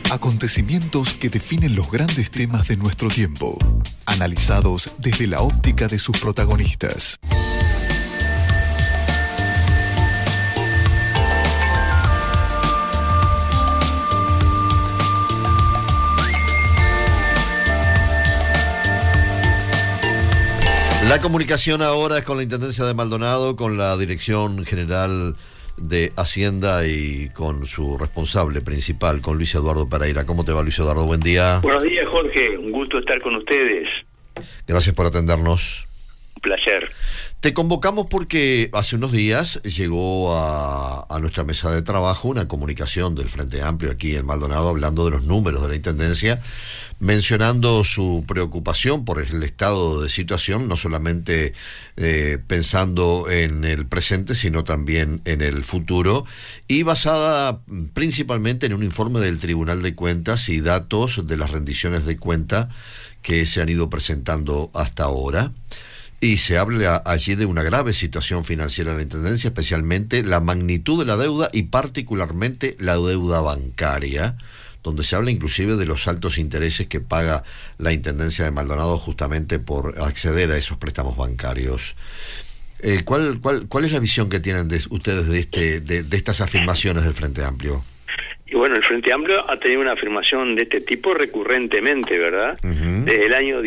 Acontecimientos que definen los grandes temas de nuestro tiempo, analizados desde la óptica de sus protagonistas. La comunicación ahora es con la Intendencia de Maldonado, con la Dirección General de Hacienda y con su responsable principal, con Luis Eduardo Pereira. ¿Cómo te va, Luis Eduardo? Buen día. Buenos días, Jorge. Un gusto estar con ustedes. Gracias por atendernos. Un placer. Te convocamos porque hace unos días llegó a nuestra mesa de trabajo una comunicación del Frente Amplio aquí en Maldonado hablando de los números de la Intendencia, mencionando su preocupación por el estado de situación, no solamente pensando en el presente, sino también en el futuro, y basada principalmente en un informe del Tribunal de Cuentas y datos de las rendiciones de cuenta que se han ido presentando hasta ahora. Y se habla allí de una grave situación financiera en la Intendencia, especialmente la magnitud de la deuda y particularmente la deuda bancaria, donde se habla inclusive de los altos intereses que paga la Intendencia de Maldonado justamente por acceder a esos préstamos bancarios. ¿Cuál es la visión que tienen ustedes de estas afirmaciones del Frente Amplio? Y bueno, el Frente Amplio ha tenido una afirmación de este tipo recurrentemente, ¿verdad? Uh-huh. Desde el año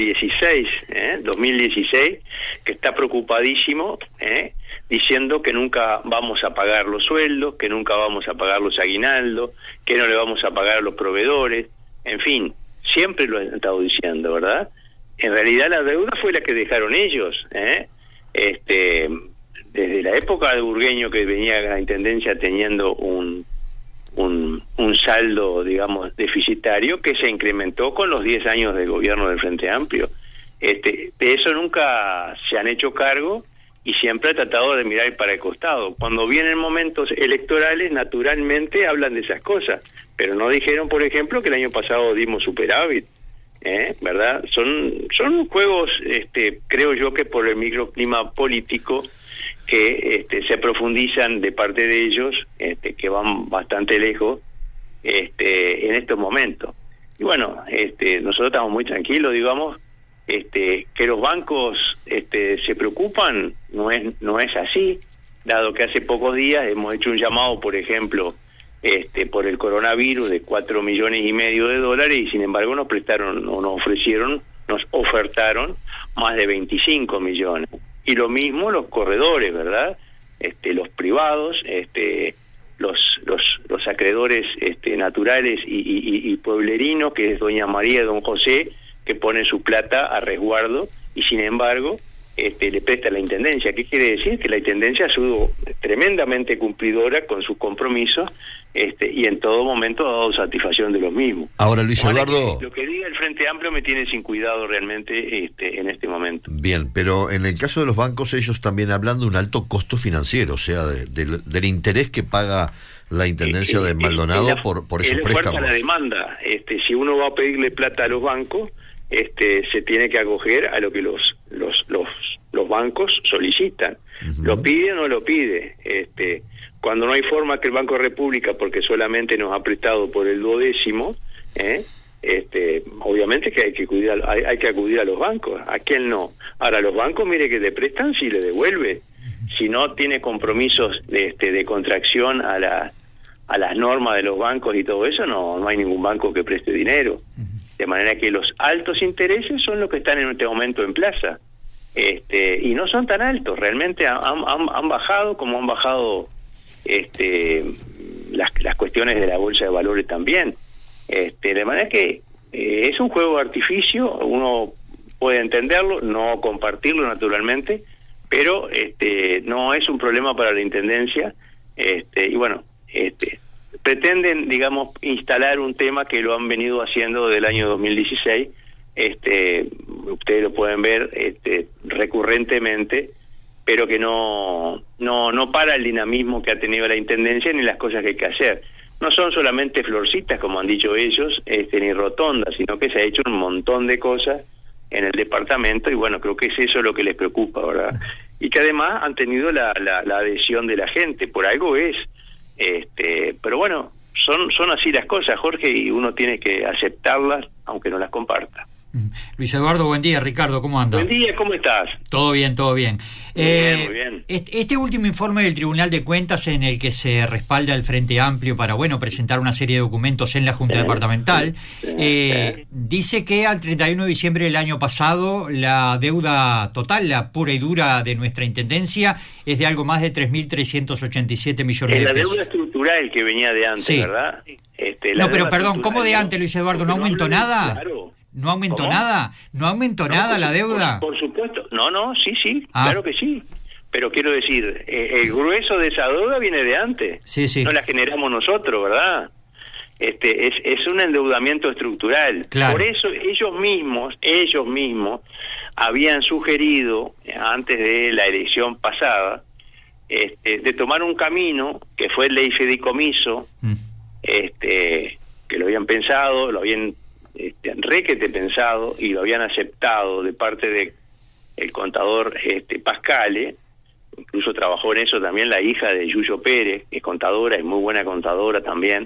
2016, que está preocupadísimo, diciendo que nunca vamos a pagar los sueldos, que nunca vamos a pagar los aguinaldos, que no le vamos a pagar a los proveedores, en fin, siempre lo han estado diciendo, ¿verdad? En realidad la deuda fue la que dejaron ellos, desde la época de Burgueño, que venía la Intendencia teniendo un saldo, digamos, deficitario, que se incrementó con los 10 años de gobierno del Frente Amplio. De eso nunca se han hecho cargo y siempre ha tratado de mirar para el costado. Cuando vienen momentos electorales, naturalmente hablan de esas cosas, pero no dijeron, por ejemplo, que el año pasado dimos superávit, ¿verdad? Son juegos, creo yo, que por el microclima político que se profundizan de parte de ellos, que van bastante lejos en estos momentos. Y bueno, nosotros estamos muy tranquilos, digamos, que los bancos se preocupan, no es así, dado que hace pocos días hemos hecho un llamado, por ejemplo, por el coronavirus de $4,5 millones y sin embargo nos ofertaron más de 25 millones. Y lo mismo los corredores, ¿verdad? Los privados, los acreedores naturales y pueblerinos, que es doña María y don José, que ponen su plata a resguardo y sin embargo le presta la Intendencia. ¿Qué quiere decir? Que la Intendencia ha sido tremendamente cumplidora con sus compromisos y en todo momento ha dado satisfacción de los mismos. Ahora, Luis Eduardo, lo que diga el Frente Amplio me tiene sin cuidado realmente en este momento. Bien, pero en el caso de los bancos, ellos también hablan de un alto costo financiero, o sea, del interés que paga la Intendencia de Maldonado por esos préstamos. Es la demanda. Si uno va a pedirle plata a los bancos, se tiene que acoger a lo que los bancos solicitan. Uh-huh. ¿Lo pide o no lo pide? Cuando no hay forma que el Banco de República, porque solamente nos ha prestado por el 12º, obviamente que hay que acudir a los bancos. ¿A quién no? Ahora, los bancos, mire que le prestan si le devuelve. Si no tiene compromisos de contracción a las normas de los bancos y todo eso, no hay ningún banco que preste dinero. De manera que los altos intereses son los que están en este momento en plaza. Y no son tan altos, realmente han bajado, como han bajado las cuestiones de la bolsa de valores también. De manera que es un juego de artificio, uno puede entenderlo, no compartirlo naturalmente, pero no es un problema para la Intendencia, y bueno, pretenden, digamos, instalar un tema que lo han venido haciendo desde el año 2016, ustedes lo pueden ver recurrentemente, pero que no para el dinamismo que ha tenido la Intendencia ni las cosas que hay que hacer. No son solamente florcitas, como han dicho ellos, ni rotondas, sino que se ha hecho un montón de cosas en el departamento y bueno, creo que es eso lo que les preocupa, ¿verdad? Y que además han tenido la adhesión de la gente, por algo es. Pero bueno, son así las cosas, Jorge, y uno tiene que aceptarlas aunque no las comparta. Luis Eduardo, buen día. Ricardo, ¿cómo anda? Buen día, ¿cómo estás? Todo bien, todo bien. Muy bien. Este último informe del Tribunal de Cuentas, en el que se respalda el Frente Amplio para, presentar una serie de documentos en la Junta Departamental, dice que al 31 de diciembre del año pasado la deuda total, la pura y dura de nuestra Intendencia, es de algo más de 3.387 millones de pesos. La deuda estructural que venía de antes, sí. ¿verdad? No, pero perdón, ¿cómo de antes, Luis Eduardo? ¿No aumentó nada? Claro. ¿No aumentó ¿Cómo? nada? ¿No aumentó nada la deuda? Por supuesto. No, sí, claro que sí. Pero quiero decir, el grueso de esa deuda viene de antes. Sí. No la generamos nosotros, ¿verdad? Es un endeudamiento estructural. Claro. Por eso ellos mismos habían sugerido, antes de la elección pasada, de tomar un camino que fue el ley fideicomiso, que lo habían pensado, lo habían requete pensado y lo habían aceptado de parte de el contador Pascale. Incluso trabajó en eso también la hija de Yuyo Pérez, que es contadora, es muy buena contadora también.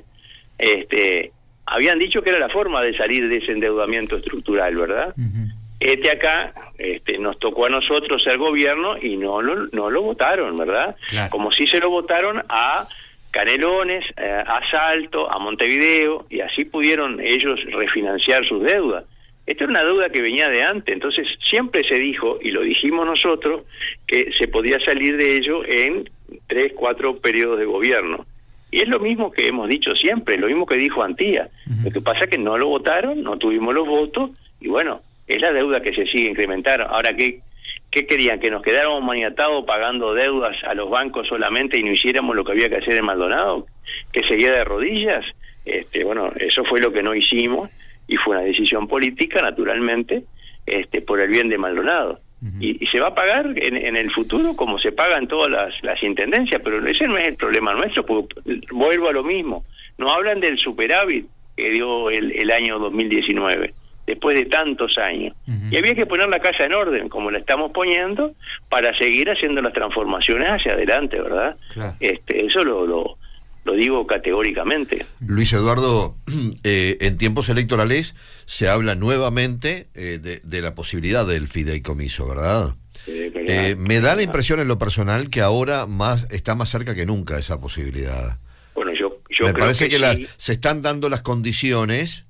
Habían dicho que era la forma de salir de ese endeudamiento estructural, ¿verdad? Acá nos tocó a nosotros ser gobierno y no lo votaron, ¿verdad? Claro. Como si se lo votaron a Canelones, a Salto, a Montevideo, y así pudieron ellos refinanciar sus deudas. Esta era una deuda que venía de antes, entonces siempre se dijo, y lo dijimos nosotros, que se podía salir de ello en 3-4 periodos de gobierno. Y es lo mismo que hemos dicho siempre, lo mismo que dijo Antía. Lo que pasa es que no lo votaron, no tuvimos los votos, y bueno, es la deuda que se sigue incrementando. Ahora, ¿qué querían? ¿Que nos quedáramos maniatados pagando deudas a los bancos solamente y no hiciéramos lo que había que hacer en Maldonado? ¿Que seguía de rodillas? Bueno, eso fue lo que no hicimos, y fue una decisión política, naturalmente, por el bien de Maldonado. Y se va a pagar en el futuro como se paga en todas las intendencias, pero ese no es el problema nuestro, porque vuelvo a lo mismo. Nos hablan del superávit que dio el año 2019, después de tantos años. Y había que poner la casa en orden, como la estamos poniendo, para seguir haciendo las transformaciones hacia adelante, ¿verdad? Claro. Eso lo digo categóricamente. Luis Eduardo, en tiempos electorales se habla nuevamente de la posibilidad del fideicomiso, ¿verdad? Me da la impresión en lo personal que ahora está más cerca que nunca esa posibilidad. Bueno, yo me creo parece que sí. se están dando las condiciones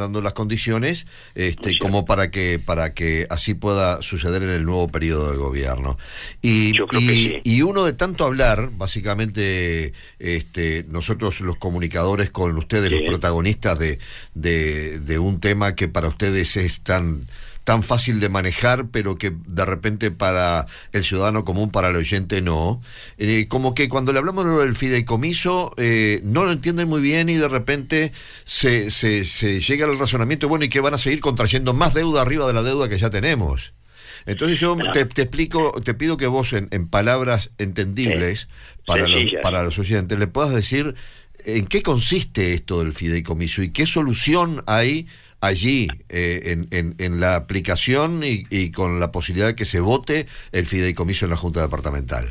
como para que así pueda suceder en el nuevo periodo de gobierno. Y uno de tanto hablar, básicamente nosotros los comunicadores con ustedes, los protagonistas de un tema que para ustedes es tan fácil de manejar, pero que de repente para el ciudadano común, para el oyente no, como que cuando le hablamos del fideicomiso no lo entienden muy bien, y de repente se llega al razonamiento, bueno, y que van a seguir contrayendo más deuda arriba de la deuda que ya tenemos. Entonces yo te explico, te pido que vos en palabras entendibles para los oyentes le puedas decir en qué consiste esto del fideicomiso y qué solución hay allí en la aplicación y con la posibilidad de que se vote el fideicomiso en la Junta Departamental.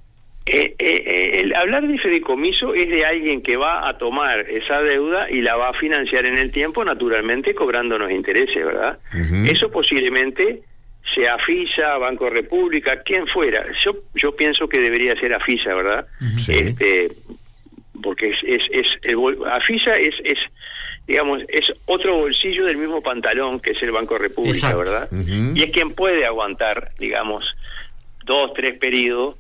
El hablar de fideicomiso es de alguien que va a tomar esa deuda y la va a financiar en el tiempo, naturalmente cobrándonos intereses, ¿verdad? Eso posiblemente sea AFISA, Banco República, quien fuera. Yo pienso que debería ser AFISA, ¿verdad? Sí. Porque AFISA es digamos, es otro bolsillo del mismo pantalón que es el Banco República. Exacto. ¿Verdad? Y es quien puede aguantar, digamos, 2-3 periodos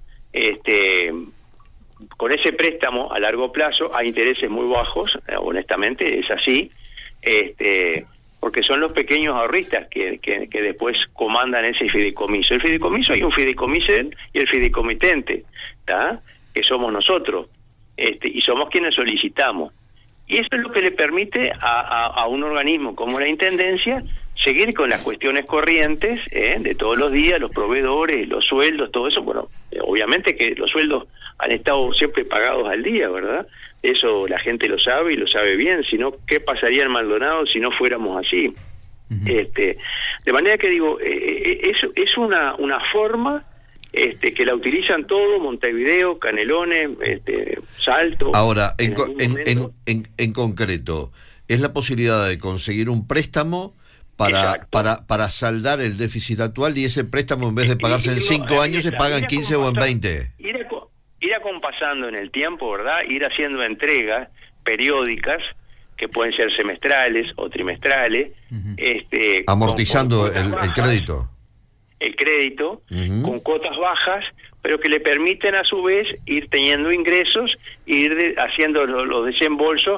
con ese préstamo a largo plazo a intereses muy bajos. Honestamente es así, porque son los pequeños ahorristas que después comandan ese fideicomiso. El fideicomiso, hay un fideicomiso y el fideicomitente, ¿tá? Que somos nosotros, y somos quienes solicitamos. Y eso es lo que le permite a un organismo como la Intendencia seguir con las cuestiones corrientes de todos los días, los proveedores, los sueldos, todo eso. Bueno, obviamente que los sueldos han estado siempre pagados al día, ¿verdad? Eso la gente lo sabe y lo sabe bien. Si no, ¿qué pasaría en Maldonado si no fuéramos así? De manera que digo, es una forma que la utilizan todo, Montevideo, Canelones, Salto. Ahora, en concreto, ¿es la posibilidad de conseguir un préstamo para saldar el déficit actual, y ese préstamo, en vez de pagarse en 5 años, se paga en 15 o en 20? Ir acompasando en el tiempo, ¿verdad? Ir haciendo entregas periódicas, que pueden ser semestrales o trimestrales, amortizando el crédito. El crédito, con cuotas bajas, pero que le permiten a su vez ir teniendo ingresos, ir haciendo los desembolsos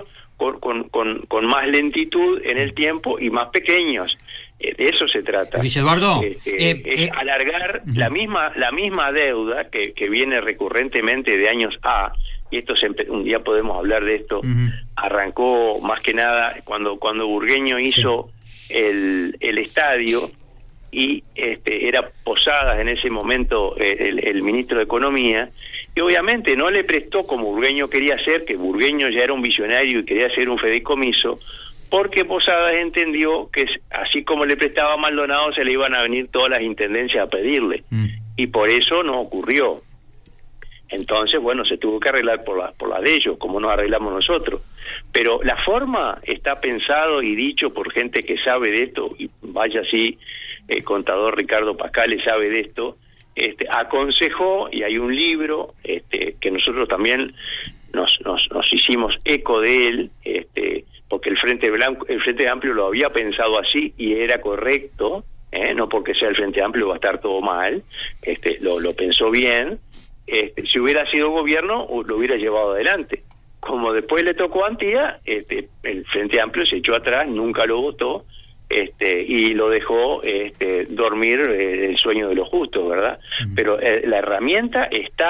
con más lentitud en el tiempo y más pequeños. De eso se trata. Luis Eduardo, es alargar la misma deuda que viene recurrentemente de años A, y esto un día podemos hablar de esto. Arrancó más que nada cuando Burgueño hizo el estadio, y era Posadas en ese momento el ministro de Economía, y obviamente no le prestó como Burgueño quería hacer, que Burgueño ya era un visionario y quería hacer un fideicomiso, porque Posadas entendió que así como le prestaba a Maldonado, se le iban a venir todas las intendencias a pedirle, y por eso no ocurrió. Entonces, bueno, se tuvo que arreglar por la de ellos, como nos arreglamos nosotros. Pero la forma está pensado y dicho por gente que sabe de esto, y vaya así, el contador Ricardo Pascale sabe de esto, aconsejó, y hay un libro que nosotros también nos hicimos eco de él, porque el Frente Amplio lo había pensado así y era correcto, no porque sea el Frente Amplio va a estar todo mal, lo pensó bien. Si hubiera sido gobierno, lo hubiera llevado adelante. Como después le tocó a Antía, el Frente Amplio se echó atrás, nunca lo votó, y lo dejó dormir el sueño de los justos, ¿verdad? Pero la herramienta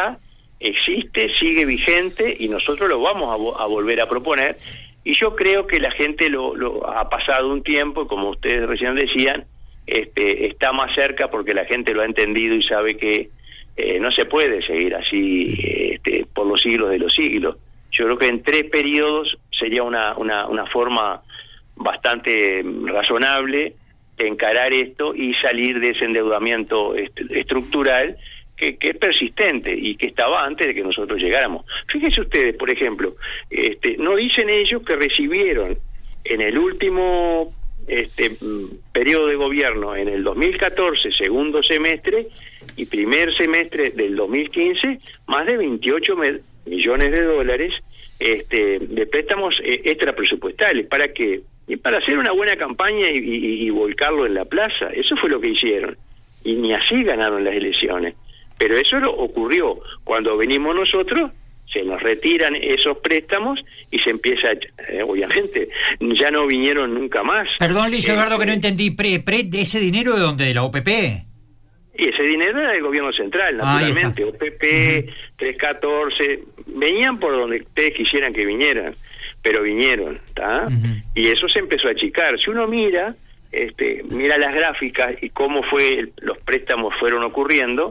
existe, sigue vigente, y nosotros lo vamos a volver a proponer. Y yo creo que la gente lo ha pasado un tiempo, y como ustedes recién decían, está más cerca porque la gente lo ha entendido y sabe que no se puede seguir así por los siglos de los siglos. Yo creo que en 3 periodos sería una forma bastante razonable de encarar esto y salir de ese endeudamiento estructural que es persistente y que estaba antes de que nosotros llegáramos. Fíjense ustedes, por ejemplo, no dicen ellos que recibieron en el último periodo de gobierno, en el 2014, segundo semestre y primer semestre del 2015, más de 28 millones de dólares de préstamos extrapresupuestales. ¿Para qué? Y para hacer una buena campaña y volcarlo en la plaza. Eso fue lo que hicieron. Y ni así ganaron las elecciones. Pero eso ocurrió cuando venimos nosotros, se nos retiran esos préstamos y se empieza, obviamente, ya no vinieron nunca más. Perdón, Luis Eduardo, que no entendí. ¿Ese dinero de dónde? ¿De la OPP? Y ese dinero era del gobierno central, naturalmente. OPP, 314, venían por donde ustedes quisieran que vinieran, pero vinieron, ¿tá? Y eso se empezó a achicar. Si uno mira las gráficas y cómo los préstamos fueron ocurriendo,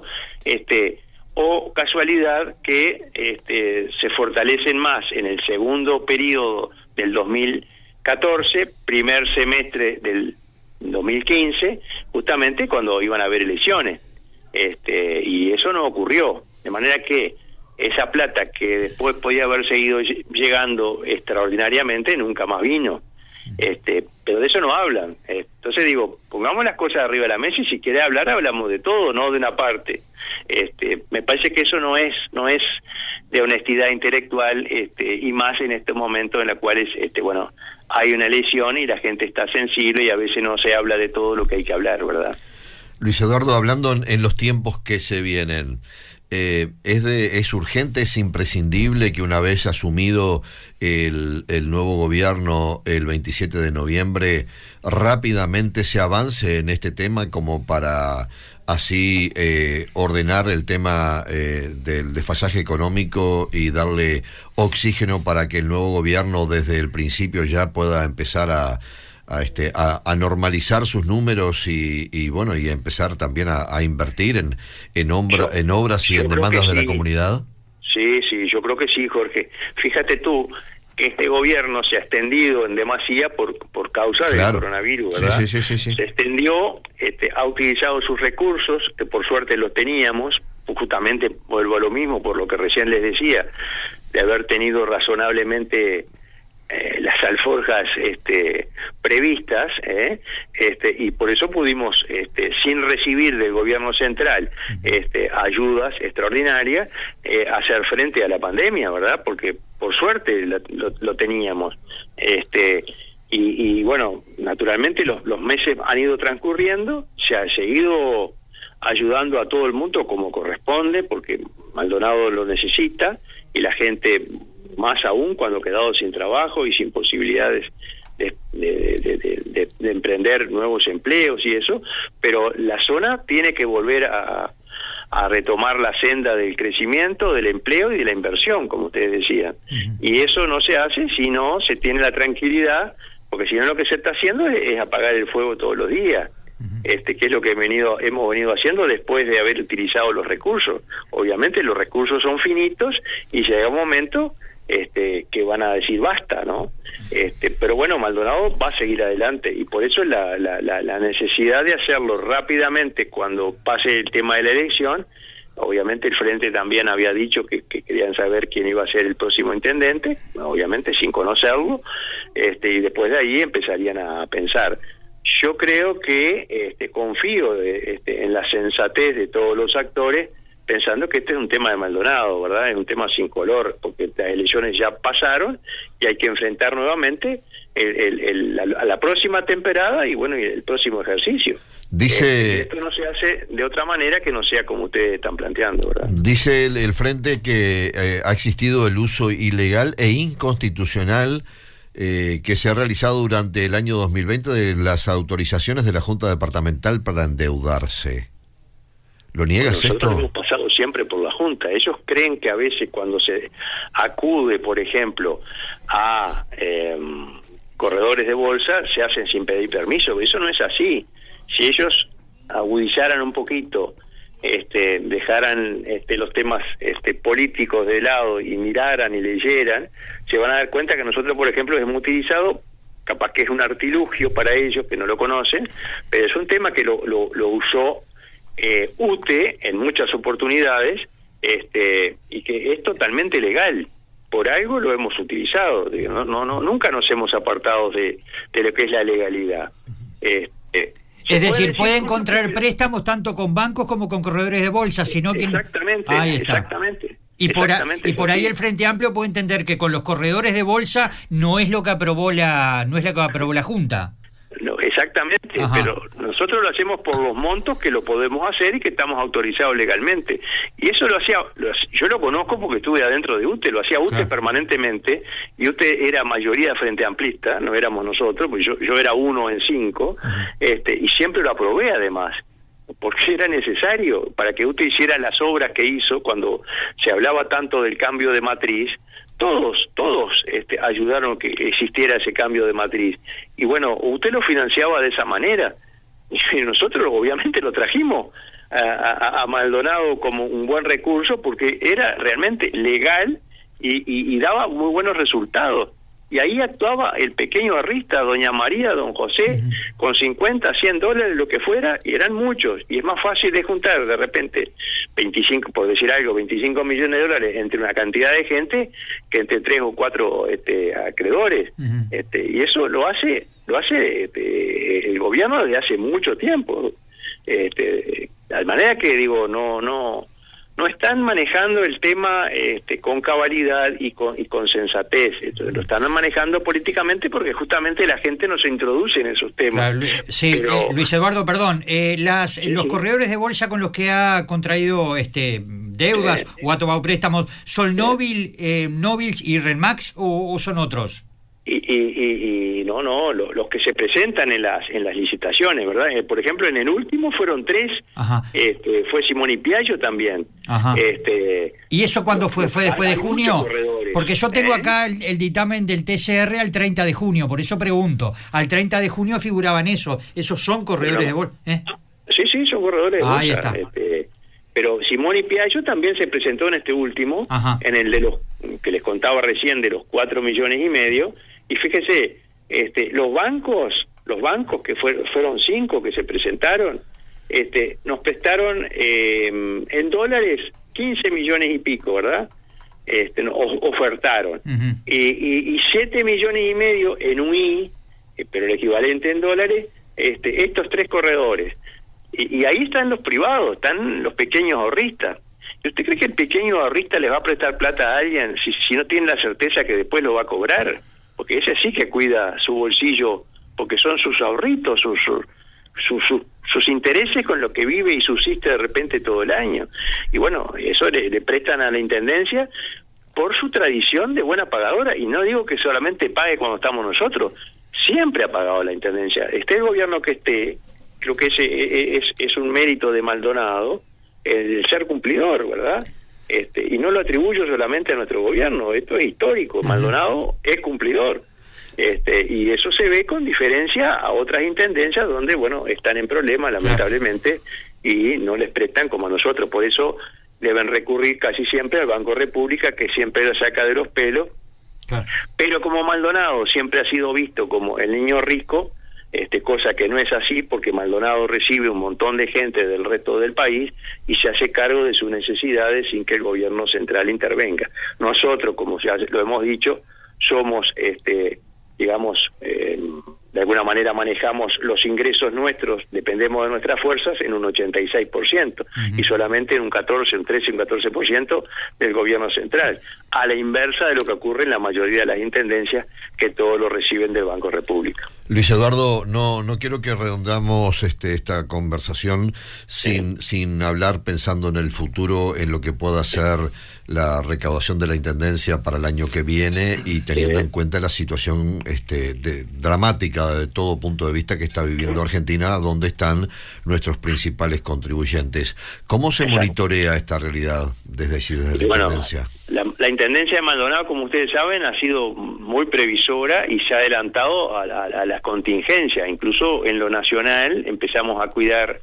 o casualidad que se fortalecen más en el segundo periodo del 2014, primer semestre del 2015, justamente cuando iban a haber elecciones, y eso no ocurrió, de manera que esa plata que después podía haber seguido llegando extraordinariamente nunca más vino. Pero de eso no hablan. Entonces digo, pongamos las cosas arriba de la mesa, y si quiere hablar, hablamos de todo, no de una parte. Me parece que eso no es de honestidad intelectual, y más en estos momentos en los cuales bueno, hay una elección y la gente está sensible y a veces no se habla de todo lo que hay que hablar, ¿verdad? Luis Eduardo, hablando en los tiempos que se vienen, es urgente, es imprescindible que una vez asumido el nuevo gobierno el 27 de noviembre rápidamente se avance en este tema, como para así ordenar el tema del desfasaje económico y darle oxígeno para que el nuevo gobierno desde el principio ya pueda empezar a normalizar sus números y bueno, y empezar también a invertir en obras y en demandas de la comunidad? Sí, yo creo que sí, Jorge. Fíjate tú que este gobierno se ha extendido en demasía por causa del coronavirus, ¿verdad? Sí. Se extendió, ha utilizado sus recursos, que por suerte los teníamos, justamente vuelvo a lo mismo, por lo que recién les decía, de haber tenido razonablemente las alforjas previstas, y por eso pudimos, sin recibir del gobierno central ayudas extraordinarias, hacer frente a la pandemia, ¿verdad? Porque por suerte lo teníamos. Y bueno, naturalmente los meses han ido transcurriendo, se ha seguido ayudando a todo el mundo como corresponde, porque Maldonado lo necesita, y la gente más aún cuando ha quedado sin trabajo y sin posibilidades de emprender nuevos empleos y eso, pero la zona tiene que volver a retomar la senda del crecimiento, del empleo y de la inversión, como ustedes decían. Y eso no se hace si no se tiene la tranquilidad, porque si no lo que se está haciendo es apagar el fuego todos los días. Que es lo que hemos venido haciendo después de haber utilizado los recursos. Obviamente los recursos son finitos y llega un momento que van a decir basta, ¿no? Pero bueno, Maldonado va a seguir adelante, y por eso la necesidad de hacerlo rápidamente cuando pase el tema de la elección. Obviamente el Frente también había dicho que querían saber quién iba a ser el próximo intendente, obviamente sin conocerlo, y después de ahí empezarían a pensar. Yo creo que confío en la sensatez de todos los actores, pensando que este es un tema de Maldonado, ¿verdad? Es un tema sin color, porque las elecciones ya pasaron y hay que enfrentar nuevamente a la próxima temporada y bueno, y el próximo ejercicio. Dice, esto no se hace de otra manera que no sea como ustedes están planteando, ¿verdad? Dice el Frente que ha existido el uso ilegal e inconstitucional que se ha realizado durante el año 2020 de las autorizaciones de la Junta Departamental para endeudarse. ¿Lo niegas esto? Nosotros hemos pasado siempre por la Junta. Ellos creen que a veces cuando se acude, por ejemplo, a corredores de bolsa, se hacen sin pedir permiso. Eso no es así. Si ellos agudizaran un poquito, dejaran los temas políticos de lado y miraran y leyeran, se van a dar cuenta que nosotros, por ejemplo, hemos utilizado, capaz que es un artilugio para ellos que no lo conocen, pero es un tema que lo usó UTE en muchas oportunidades, y que es totalmente legal. Por algo lo hemos utilizado. Nunca nos hemos apartado de lo que es la legalidad. Es decir, pueden contraer préstamos tanto con bancos como con corredores de bolsa, sino que exactamente, ahí está. Exactamente. Y por ahí el Frente Amplio puede entender que con los corredores de bolsa no es lo que aprobó la Junta. No, exactamente. Ajá. Pero nosotros lo hacemos por los montos que lo podemos hacer y que estamos autorizados legalmente. Y eso yo lo conozco porque estuve adentro de UTE, lo hacía UTE claro. Permanentemente, y UTE era mayoría de Frente Amplista, no éramos nosotros, porque yo era 1 en 5, y siempre lo aprobé además, porque era necesario para que UTE hiciera las obras que hizo cuando se hablaba tanto del cambio de matriz. Todos ayudaron a que existiera ese cambio de matriz. Y bueno, usted lo financiaba de esa manera. Y nosotros obviamente lo trajimos a Maldonado como un buen recurso porque era realmente legal y daba muy buenos resultados. Y ahí actuaba el pequeño arrista, doña María, don José, con 50, $100, lo que fuera, y eran muchos. Y es más fácil de juntar de repente 25, por decir algo, 25 millones de dólares entre una cantidad de gente que entre 3 o 4 acreedores. Y eso lo hace el gobierno desde hace mucho tiempo. De manera que digo, no están manejando el tema con cabalidad y con sensatez. Lo están manejando políticamente porque justamente la gente no se introduce en esos temas. Claro, sí, pero... Luis Eduardo, perdón. Los corredores de bolsa con los que ha contraído deudas o ha tomado préstamos, ¿son Nobils y Renmax o son otros? No, los que se presentan en las licitaciones, ¿verdad? Por ejemplo, en el último fueron 3. Ajá. Fue Simón y Piaggio también. Ajá. ¿Y eso cuándo fue? ¿Fue después de junio? Porque yo tengo acá el dictamen del TCR al 30 de junio, por eso pregunto. Al 30 de junio figuraban esos son corredores de bolsa. Sí, son corredores de bolsa. Ahí está. Pero Simón y Piaggio también se presentó en este último, ajá, en el de los que les contaba recién de los 4,5 millones. Y fíjese, los bancos que fueron 5 que se presentaron, nos prestaron en dólares 15 millones y pico, ¿verdad? Ofertaron. Uh-huh. Y 7 millones y medio en UI, pero el equivalente en dólares, estos 3 corredores. Y ahí están los privados, están los pequeños ahorristas. ¿Y usted cree que el pequeño ahorrista le va a prestar plata a alguien si no tiene la certeza que después lo va a cobrar? Porque ese sí que cuida su bolsillo, porque son sus ahorritos, sus intereses con lo que vive y subsiste de repente todo el año. Y bueno, eso le prestan a la Intendencia por su tradición de buena pagadora, y no digo que solamente pague cuando estamos nosotros, siempre ha pagado la Intendencia. Esté el gobierno que esté, creo que ese es un mérito de Maldonado, el ser cumplidor, ¿verdad? Y no lo atribuyo solamente a nuestro gobierno, esto es histórico, Maldonado es cumplidor. Y eso se ve con diferencia a otras intendencias donde, bueno, están en problemas, lamentablemente, y no les prestan como a nosotros. Por eso deben recurrir casi siempre al Banco República, que siempre lo saca de los pelos. Claro. Pero como Maldonado siempre ha sido visto como el niño rico, cosa que no es así, porque Maldonado recibe un montón de gente del resto del país y se hace cargo de sus necesidades sin que el gobierno central intervenga. Nosotros, como ya lo hemos dicho, somos digamos, de alguna manera manejamos los ingresos nuestros, dependemos de nuestras fuerzas en un 86%, y solamente en un 14, un 13, un 14% del gobierno central, a la inversa de lo que ocurre en la mayoría de las intendencias, que todo lo reciben del Banco República. Luis Eduardo, no quiero que redondamos esta conversación sin hablar pensando en el futuro, en lo que pueda ser la recaudación de la Intendencia para el año que viene, y teniendo en cuenta la situación dramática de todo punto de vista que está viviendo Argentina, donde están nuestros principales contribuyentes. ¿Cómo se monitorea esta realidad desde la Intendencia? La Intendencia de Maldonado, como ustedes saben, ha sido muy previsora y se ha adelantado a las contingencias. Incluso en lo nacional empezamos a cuidar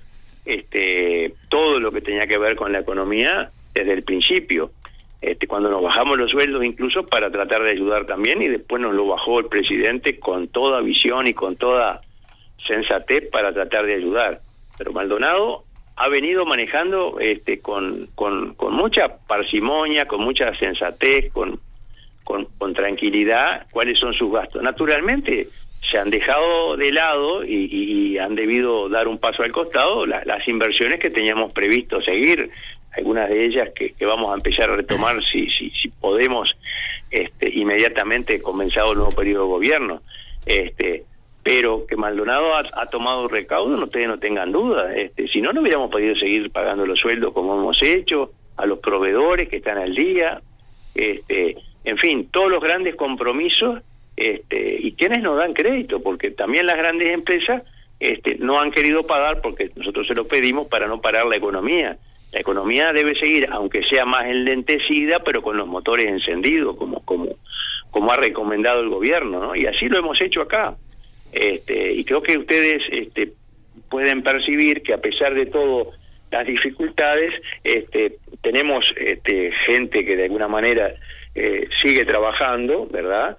todo lo que tenía que ver con la economía desde el principio. Cuando nos bajamos los sueldos incluso para tratar de ayudar también, y después nos lo bajó el presidente con toda visión y con toda sensatez para tratar de ayudar. Pero Maldonado ha venido manejando con mucha parsimonia, con mucha sensatez, con tranquilidad cuáles son sus gastos. Naturalmente se han dejado de lado y han debido dar un paso al costado las inversiones que teníamos previsto seguir, algunas de ellas que vamos a empezar a retomar si podemos inmediatamente comenzado el nuevo periodo de gobierno. Pero que Maldonado ha tomado recaudo, ustedes no tengan duda. Si no hubiéramos podido seguir pagando los sueldos como hemos hecho, a los proveedores que están al día, en fin, todos los grandes compromisos, y quienes nos dan crédito, porque también las grandes empresas no han querido pagar, porque nosotros se lo pedimos para no parar la economía. La economía debe seguir, aunque sea más enlentecida, pero con los motores encendidos, como ha recomendado el gobierno, ¿no? Y así lo hemos hecho acá. Y creo que ustedes pueden percibir que a pesar de todo las dificultades, tenemos gente que de alguna manera sigue trabajando, ¿verdad?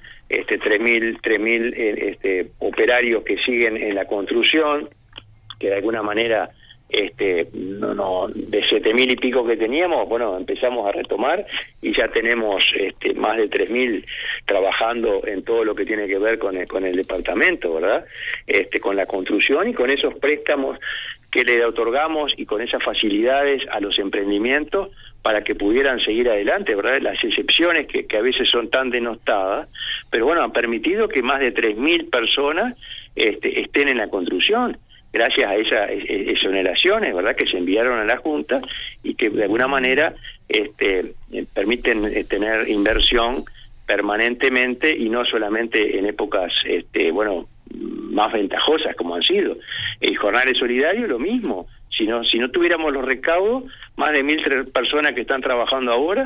3.000 operarios que siguen en la construcción, que de alguna manera de 7.000 y pico que teníamos, bueno, empezamos a retomar y ya tenemos más de 3.000 trabajando en todo lo que tiene que ver con el departamento, ¿verdad? Con la construcción y con esos préstamos que le otorgamos y con esas facilidades a los emprendimientos para que pudieran seguir adelante, ¿verdad? Las excepciones que a veces son tan denostadas, pero bueno, han permitido que más de 3.000 personas estén en la construcción, gracias a esas exoneraciones, ¿verdad?, que se enviaron a la Junta y que de alguna manera permiten tener inversión permanentemente y no solamente en épocas, más ventajosas como han sido. El Jornal Solidario, lo mismo. Si no tuviéramos los recaudos, más de 1.000 personas que están trabajando ahora,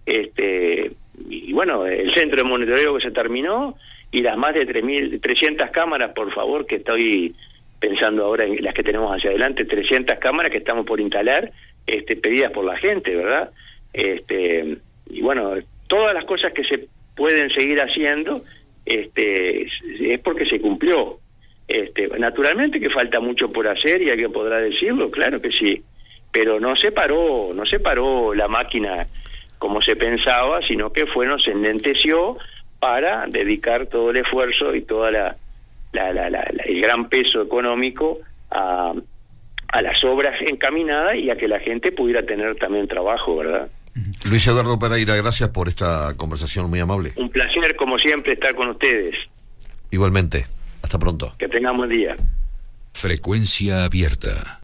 y bueno, el centro de monitoreo que se terminó, y las más de 300 cámaras, por favor, que estoy pensando ahora en las que tenemos hacia adelante, 300 cámaras que estamos por instalar, pedidas por la gente, ¿verdad? Y bueno, todas las cosas que se pueden seguir haciendo, es porque se cumplió. Naturalmente que falta mucho por hacer y alguien podrá decirlo, claro que sí, pero no se paró la máquina como se pensaba, sino que se enlenteció para dedicar todo el esfuerzo y toda el gran peso económico a las obras encaminadas y a que la gente pudiera tener también trabajo, ¿verdad? Luis Eduardo Pereira, gracias por esta conversación muy amable. Un placer, como siempre, estar con ustedes. Igualmente, hasta pronto. Que tengamos buen día. Frecuencia abierta.